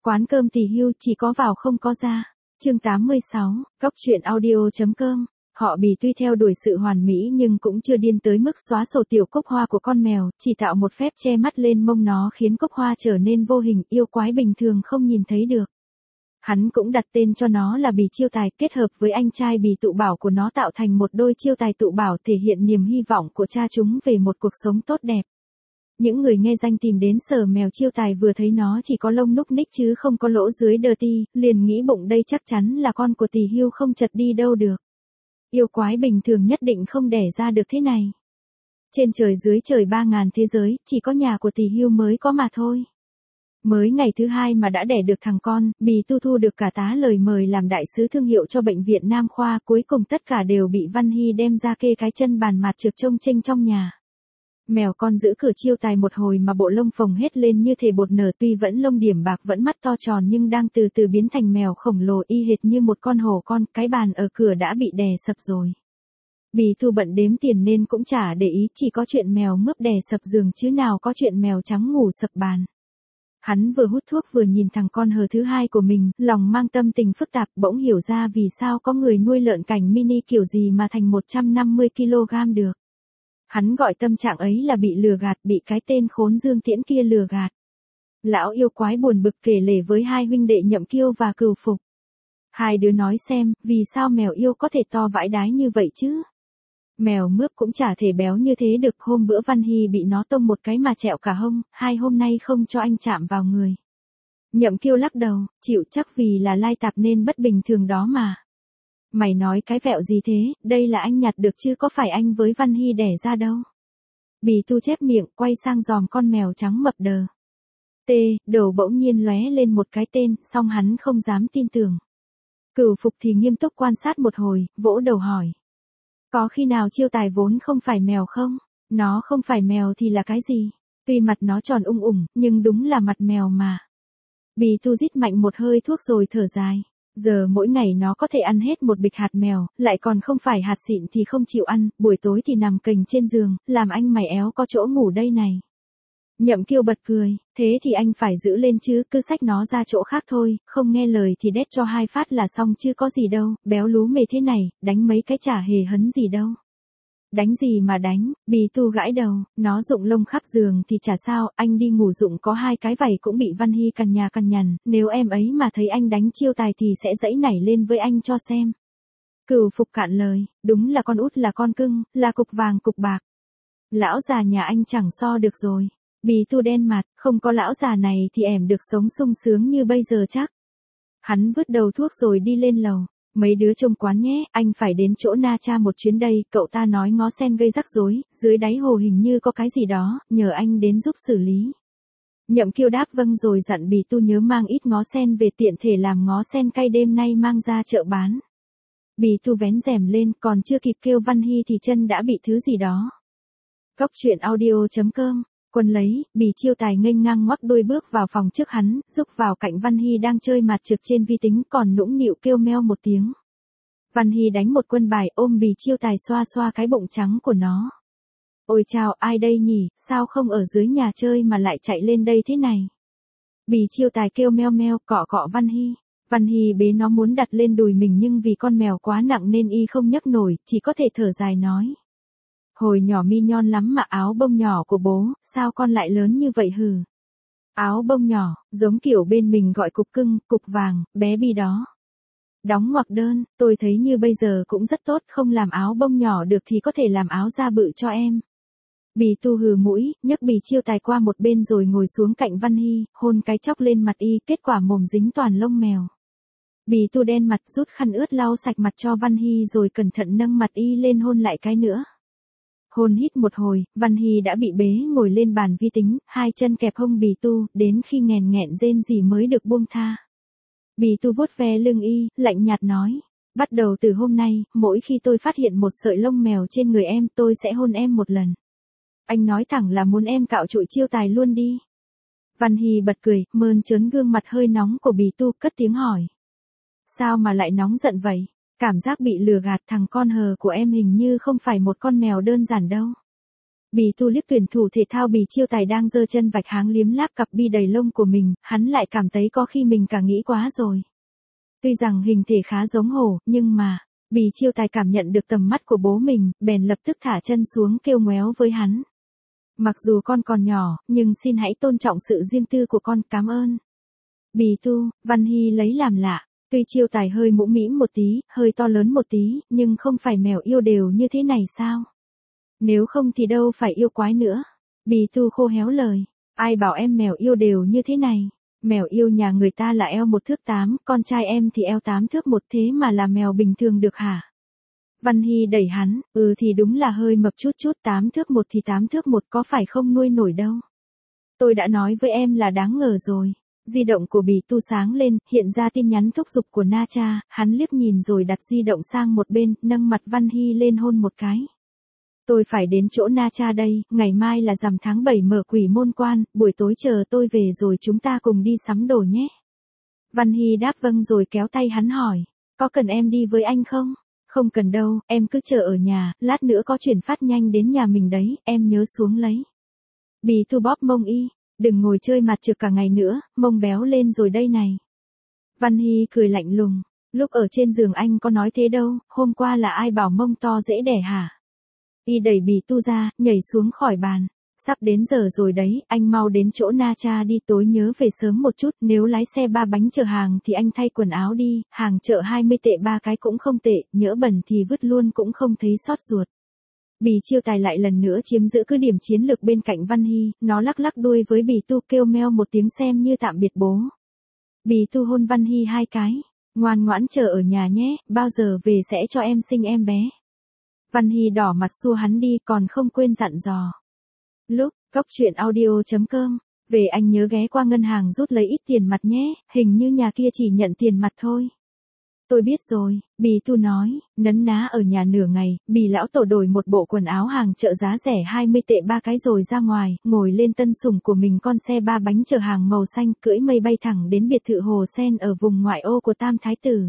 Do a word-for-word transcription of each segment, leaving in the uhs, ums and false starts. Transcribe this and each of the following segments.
Quán cơm Tỳ Hưu chỉ có vào không có ra. Chương tám mươi sáu, Cóc truyện audio.com. Họ Bì tuy theo đuổi sự hoàn mỹ nhưng cũng chưa điên tới mức xóa sổ tiểu cốc hoa của con mèo, chỉ tạo một phép che mắt lên mông nó khiến cốc hoa trở nên vô hình, yêu quái bình thường không nhìn thấy được. Hắn cũng đặt tên cho nó là Bì Chiêu Tài, kết hợp với anh trai Bì Tụ Bảo của nó tạo thành một đôi chiêu tài tụ bảo, thể hiện niềm hy vọng của cha chúng về một cuộc sống tốt đẹp. Những người nghe danh tìm đến sở mèo Chiêu Tài vừa thấy nó chỉ có lông núc ních chứ không có lỗ dưới đờ ti, liền nghĩ bụng đây chắc chắn là con của Tỳ Hưu không chật đi đâu được. Yêu quái bình thường nhất định không đẻ ra được thế này. Trên trời dưới trời ba ngàn thế giới, chỉ có nhà của Tỳ Hưu mới có mà thôi. Mới ngày thứ hai mà đã đẻ được thằng con, Bì Tu thu được cả tá lời mời làm đại sứ thương hiệu cho bệnh viện Nam Khoa, cuối cùng tất cả đều bị Văn Hy đem ra kê cái chân bàn mặt trượt trông chênh trong nhà. Mèo con giữ cửa Chiêu Tài một hồi mà bộ lông phồng hết lên như thể bột nở, tuy vẫn lông điểm bạc vẫn mắt to tròn nhưng đang từ từ biến thành mèo khổng lồ y hệt như một con hổ con, cái bàn ở cửa đã bị đè sập rồi. Bì Thu bận đếm tiền nên cũng chả để ý, chỉ có chuyện mèo mướp đè sập giường chứ nào có chuyện mèo trắng ngủ sập bàn. Hắn vừa hút thuốc vừa nhìn thằng con hờ thứ hai của mình, lòng mang tâm tình phức tạp, bỗng hiểu ra vì sao có người nuôi lợn cảnh mini kiểu gì mà thành một trăm năm mươi ki lô gam được. Hắn gọi tâm trạng ấy là bị lừa gạt, bị cái tên khốn Dương Tiễn kia lừa gạt. Lão yêu quái buồn bực kể lể với hai huynh đệ Nhậm Kiêu và Cừu Phục. Hai đứa nói xem, vì sao mèo yêu có thể to vãi đái như vậy chứ? Mèo mướp cũng chả thể béo như thế được, hôm bữa Văn Hy bị nó tông một cái mà trẹo cả hông, hai hôm nay không cho anh chạm vào người. Nhậm Kiêu lắc đầu, chịu, chắc vì là lai tạp nên bất bình thường đó mà. Mày nói cái vẹo gì thế, đây là anh nhặt được chứ có phải anh với Văn Hy đẻ ra đâu. Bì Tu chép miệng, quay sang dòm con mèo trắng mập đờ. Tê, đầu bỗng nhiên lóe lên một cái tên, song hắn không dám tin tưởng. Cừu Phục thì nghiêm túc quan sát một hồi, vỗ đầu hỏi. Có khi nào Chiêu Tài vốn không phải mèo không? Nó không phải mèo thì là cái gì? Tuy mặt nó tròn ung ủng, nhưng đúng là mặt mèo mà. Bì Tu rít mạnh một hơi thuốc rồi thở dài. Giờ mỗi ngày nó có thể ăn hết một bịch hạt mèo, lại còn không phải hạt xịn thì không chịu ăn, buổi tối thì nằm kềnh trên giường, làm anh mày éo có chỗ ngủ đây này. Nhậm Kiêu bật cười, thế thì anh phải giữ lên chứ, cứ xách nó ra chỗ khác thôi, không nghe lời thì đét cho hai phát là xong chứ có gì đâu, béo lú mề thế này, đánh mấy cái chả hề hấn gì đâu. Đánh gì mà đánh, Bì Tu gãi đầu, nó rụng lông khắp giường thì chả sao, anh đi ngủ rụng có hai cái vảy cũng bị Văn Hy cằn nhà cằn nhằn, nếu em ấy mà thấy anh đánh Chiêu Tài thì sẽ dãy nảy lên với anh cho xem. Cừu Phục cạn lời, đúng là con út là con cưng, là cục vàng cục bạc. Lão già nhà anh chẳng so được rồi. Bì Tu đen mặt, không có lão già này thì em được sống sung sướng như bây giờ chắc. Hắn vứt đầu thuốc rồi đi lên lầu. Mấy đứa trông quán nhé, anh phải đến chỗ Na Cha một chuyến đây, cậu ta nói ngó sen gây rắc rối, dưới đáy hồ hình như có cái gì đó, nhờ anh đến giúp xử lý. Nhậm Kiêu đáp vâng rồi dặn Bì Tu nhớ mang ít ngó sen về, tiện thể làm ngó sen cay đêm nay mang ra chợ bán. Bì Tu vén rèm lên, còn chưa kịp kêu Văn Hy thì chân đã bị thứ gì đó. Cóc truyện audio.com. Quân lấy, Bì Chiêu Tài nghênh ngang ngoắc đôi bước vào phòng trước hắn, rúc vào cạnh Văn Hy đang chơi mặt trược trên vi tính, còn nũng nịu kêu meo một tiếng. Văn Hy đánh một quân bài, ôm Bì Chiêu Tài xoa xoa cái bụng trắng của nó. Ôi chào, ai đây nhỉ, sao không ở dưới nhà chơi mà lại chạy lên đây thế này? Bì Chiêu Tài kêu meo meo, cọ cọ Văn Hy. Văn Hy bế nó muốn đặt lên đùi mình nhưng vì con mèo quá nặng nên y không nhấc nổi, chỉ có thể thở dài nói. Hồi nhỏ mi nhon lắm mà áo bông nhỏ của bố, sao con lại lớn như vậy hừ? Áo bông nhỏ, giống kiểu bên mình gọi cục cưng, cục vàng, bé Bi đó. Đóng ngoặc đơn, tôi thấy như bây giờ cũng rất tốt, không làm áo bông nhỏ được thì có thể làm áo da bự cho em. Bì Tu hừ mũi, nhấc Bì Chiêu Tài qua một bên rồi ngồi xuống cạnh Văn Hy, hôn cái chóc lên mặt y, kết quả mồm dính toàn lông mèo. Bì Tu đen mặt rút khăn ướt lau sạch mặt cho Văn Hy rồi cẩn thận nâng mặt y lên hôn lại cái nữa. Hôn hít một hồi, Văn Hy đã bị bế ngồi lên bàn vi tính, hai chân kẹp hông Bì Tu, đến khi nghèn nghẹn rên rỉ mới được buông tha. Bì Tu vuốt ve lưng y, lạnh nhạt nói, bắt đầu từ hôm nay, mỗi khi tôi phát hiện một sợi lông mèo trên người em tôi sẽ hôn em một lần. Anh nói thẳng là muốn em cạo trụi Chiêu Tài luôn đi. Văn Hy bật cười, mơn trớn gương mặt hơi nóng của Bì Tu, cất tiếng hỏi. Sao mà lại nóng giận vậy? Cảm giác bị lừa gạt, thằng con hờ của em hình như không phải một con mèo đơn giản đâu. Bì Tu liếc tuyển thủ thể thao Bì Chiêu Tài đang giơ chân vạch háng liếm láp cặp bi đầy lông của mình, hắn lại cảm thấy có khi mình cả nghĩ quá rồi. Tuy rằng hình thể khá giống hổ, nhưng mà, Bì Chiêu Tài cảm nhận được tầm mắt của bố mình, bèn lập tức thả chân xuống kêu ngoéo với hắn. Mặc dù con còn nhỏ, nhưng xin hãy tôn trọng sự riêng tư của con, cảm ơn. Bì Tu, Văn Hy lấy làm lạ, tuy Chiêu Tài hơi mũm mĩm một tí, hơi to lớn một tí, nhưng không phải mèo yêu đều như thế này sao? Nếu không thì đâu phải yêu quái nữa. Bì Tu khô héo lời, ai bảo em mèo yêu đều như thế này? Mèo yêu nhà người ta là eo một thước tám, con trai em thì eo tám thước một, thế mà là mèo bình thường được hả? Văn Hy đẩy hắn, ừ thì đúng là hơi mập chút chút, tám thước một thì tám thước một, có phải không nuôi nổi đâu. Tôi đã nói với em là đáng ngờ rồi. Di động của Bì Tu sáng lên, hiện ra tin nhắn thúc giục của Na Cha, hắn liếc nhìn rồi đặt di động sang một bên, nâng mặt Văn Hy lên hôn một cái. Tôi phải đến chỗ Na Cha đây, ngày mai là rằm tháng bảy mở quỷ môn quan, buổi tối chờ tôi về rồi chúng ta cùng đi sắm đồ nhé. Văn Hy đáp vâng rồi kéo tay hắn hỏi, có cần em đi với anh không? Không cần đâu, em cứ chờ ở nhà, lát nữa có chuyển phát nhanh đến nhà mình đấy, em nhớ xuống lấy. Bì Tu bóp mông y, đừng ngồi chơi mặt trược cả ngày nữa, mông béo lên rồi đây này. Văn Hy cười lạnh lùng, lúc ở trên giường anh có nói thế đâu, hôm qua là ai bảo mông to dễ đẻ hả? Y đẩy Bì Tu ra, nhảy xuống khỏi bàn. Sắp đến giờ rồi đấy, anh mau đến chỗ Na Cha đi, tối nhớ về sớm một chút, nếu lái xe ba bánh chở hàng thì anh thay quần áo đi, hàng chợ hai mươi tệ ba cái cũng không tệ, nhỡ bẩn thì vứt luôn cũng không thấy xót ruột. Bì Chiêu Tài lại lần nữa chiếm giữ cứ điểm chiến lược bên cạnh Văn Hy, nó lắc lắc đuôi với Bì Tu kêu meo một tiếng xem như tạm biệt bố. Bì Tu hôn Văn Hy hai cái, ngoan ngoãn chờ ở nhà nhé, bao giờ về sẽ cho em sinh em bé. Văn Hy đỏ mặt xua hắn đi còn không quên dặn dò. Lúc, cóc truyện audio chấm com, về anh nhớ ghé qua ngân hàng rút lấy ít tiền mặt nhé, hình như nhà kia chỉ nhận tiền mặt thôi. Tôi biết rồi, Bì Tu nói, nấn ná ở nhà nửa ngày, Bì lão tổ đổi một bộ quần áo hàng chợ giá rẻ hai mươi tệ ba cái rồi ra ngoài, ngồi lên tân sủng của mình con xe ba bánh chở hàng màu xanh, cưỡi mây bay thẳng đến biệt thự Hồ Sen ở vùng ngoại ô của Tam Thái Tử.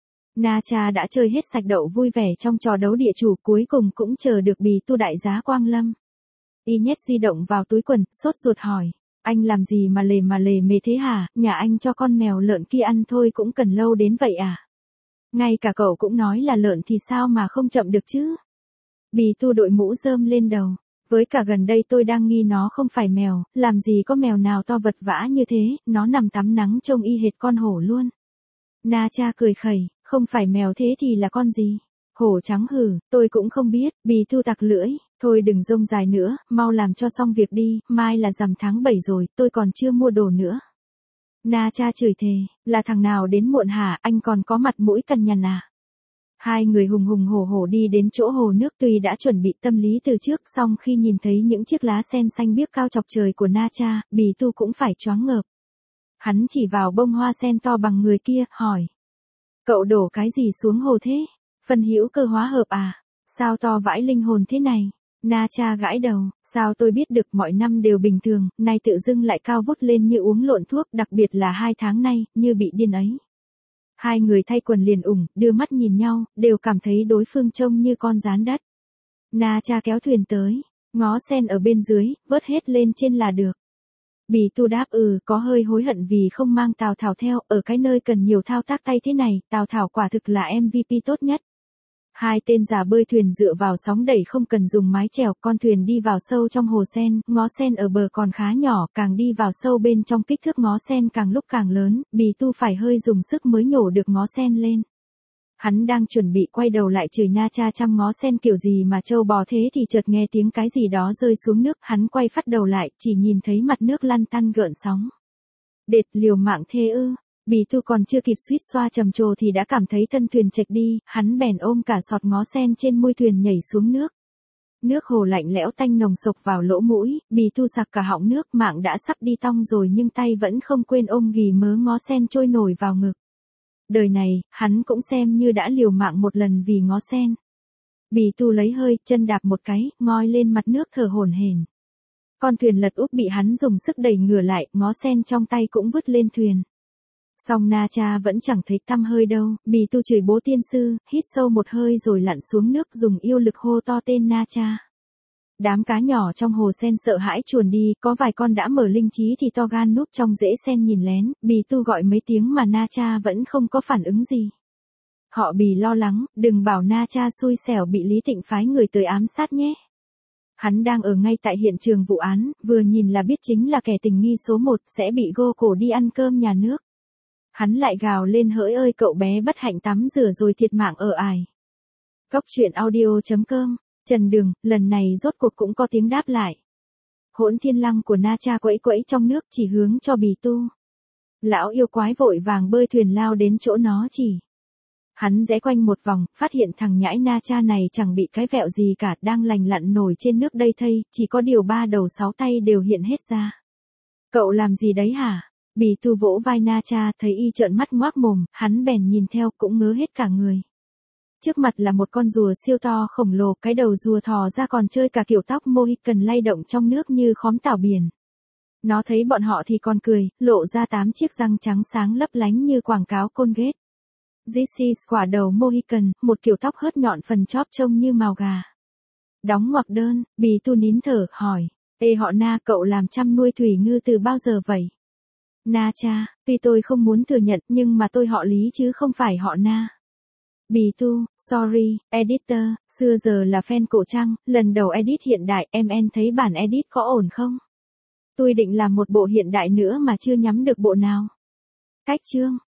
Na Cha đã chơi hết sạch đậu vui vẻ trong trò đấu địa chủ, cuối cùng cũng chờ được Bì Tu đại giá quang lâm. Y nhét di động vào túi quần, sốt ruột hỏi, anh làm gì mà lề mà lề mề thế hả, nhà anh cho con mèo lợn kia ăn thôi cũng cần lâu đến vậy à? Ngay cả cậu cũng nói là lợn thì sao mà không chậm được chứ? Bì Tu đội mũ rơm lên đầu, với cả gần đây tôi đang nghi nó không phải mèo, làm gì có mèo nào to vật vã như thế, nó nằm tắm nắng trông y hệt con hổ luôn. Na Cha cười khẩy, không phải mèo thế thì là con gì? Hổ trắng hử, tôi cũng không biết. Bì Tu tặc lưỡi, thôi đừng rông dài nữa, mau làm cho xong việc đi, mai là rằm tháng bảy rồi, tôi còn chưa mua đồ nữa. Na Cha chửi thề, là thằng nào đến muộn hả, anh còn có mặt mũi cằn nhằn à? Hai người hùng hùng hổ hổ đi đến chỗ hồ nước, tuy đã chuẩn bị tâm lý từ trước, song khi nhìn thấy những chiếc lá sen xanh biếc cao chọc trời của Na Cha, Bì Tu cũng phải choáng ngợp. Hắn chỉ vào bông hoa sen to bằng người kia, hỏi. Cậu đổ cái gì xuống hồ thế? Phân hữu cơ hóa hợp à? Sao to vãi linh hồn thế này? Na Cha gãi đầu, sao tôi biết được, mọi năm đều bình thường, nay tự dưng lại cao vút lên như uống lộn thuốc, đặc biệt là hai tháng nay, như bị điên ấy. Hai người thay quần liền ủng, đưa mắt nhìn nhau, đều cảm thấy đối phương trông như con gián đất. Na Cha kéo thuyền tới, ngó sen ở bên dưới, vớt hết lên trên là được. Bì Tu đáp ừ, có hơi hối hận vì không mang Tào Thảo theo, ở cái nơi cần nhiều thao tác tay thế này, Tào Thảo quả thực là em vê pê tốt nhất. Hai tên già bơi thuyền dựa vào sóng đẩy không cần dùng mái chèo, con thuyền đi vào sâu trong hồ sen, ngó sen ở bờ còn khá nhỏ, càng đi vào sâu bên trong kích thước ngó sen càng lúc càng lớn, Bì Tu phải hơi dùng sức mới nhổ được ngó sen lên. Hắn đang chuẩn bị quay đầu lại chửi Na Cha chăm ngó sen kiểu gì mà trâu bò thế thì chợt nghe tiếng cái gì đó rơi xuống nước, hắn quay phát đầu lại, chỉ nhìn thấy mặt nước lăn tăn gợn sóng. Đệt, liều mạng thế ư? Bì Tu còn chưa kịp suýt xoa trầm trồ thì đã cảm thấy thân thuyền chệch đi, hắn bèn ôm cả sọt ngó sen trên mui thuyền nhảy xuống nước. Nước hồ lạnh lẽo tanh nồng sộc vào lỗ mũi, Bì Tu sặc cả họng nước, mạng đã sắp đi tong rồi nhưng tay vẫn không quên ôm ghì mớ ngó sen trôi nổi vào ngực. Đời này, hắn cũng xem như đã liều mạng một lần vì ngó sen. Bì Tu lấy hơi, chân đạp một cái, ngoi lên mặt nước thở hổn hển. Con thuyền lật úp bị hắn dùng sức đẩy ngửa lại, ngó sen trong tay cũng vứt lên thuyền. Song Na Cha vẫn chẳng thấy tăm hơi đâu, Bì Tu chửi bố tiên sư, hít sâu một hơi rồi lặn xuống nước dùng yêu lực hô to tên Na Cha. Đám cá nhỏ trong hồ sen sợ hãi chuồn đi, có vài con đã mở linh trí thì to gan núp trong rễ sen nhìn lén, Bì Tu gọi mấy tiếng mà Na Cha vẫn không có phản ứng gì. Họ Bì lo lắng, đừng bảo Na Cha xui xẻo bị Lý Tịnh phái người tới ám sát nhé. Hắn đang ở ngay tại hiện trường vụ án, vừa nhìn là biết chính là kẻ tình nghi số một, sẽ bị gô cổ đi ăn cơm nhà nước. Hắn lại gào lên hỡi ơi cậu bé bất hạnh tắm rửa rồi thiệt mạng ở ải. Cóc truyện audio chấm com, Trần Đường, lần này rốt cuộc cũng có tiếng đáp lại. Hỗn thiên lăng của Na Cha quẫy quẫy trong nước chỉ hướng cho Bì Tu. Lão yêu quái vội vàng bơi thuyền lao đến chỗ nó chỉ. Hắn rẽ quanh một vòng, phát hiện thằng nhãi Na Cha này chẳng bị cái vẹo gì cả, đang lành lặn nổi trên nước đây thây, chỉ có điều ba đầu sáu tay đều hiện hết ra. Cậu làm gì đấy hả? Bì Tu vỗ vai Na Cha, thấy y trợn mắt ngoác mồm, hắn bèn nhìn theo cũng ngớ hết cả người. Trước mặt là một con rùa siêu to khổng lồ, cái đầu rùa thò ra còn chơi cả kiểu tóc Mohican lay động trong nước như khóm tảo biển. Nó thấy bọn họ thì còn cười, lộ ra tám chiếc răng trắng sáng lấp lánh như quảng cáo Colgate. This is quả đầu Mohican, một kiểu tóc hớt nhọn phần chóp trông như mào gà. Đóng ngoặc đơn, Bì Tu nín thở, hỏi. Ê họ Na, cậu làm chăm nuôi thủy ngư từ bao giờ vậy? Na Cha, tuy tôi không muốn thừa nhận nhưng mà tôi họ Lý chứ không phải họ Na. Bì Tu, sorry, editor, xưa giờ là fan cổ trang, lần đầu edit hiện đại, em en thấy bản edit có ổn không? Tôi định làm một bộ hiện đại nữa mà chưa nhắm được bộ nào. Cách chương.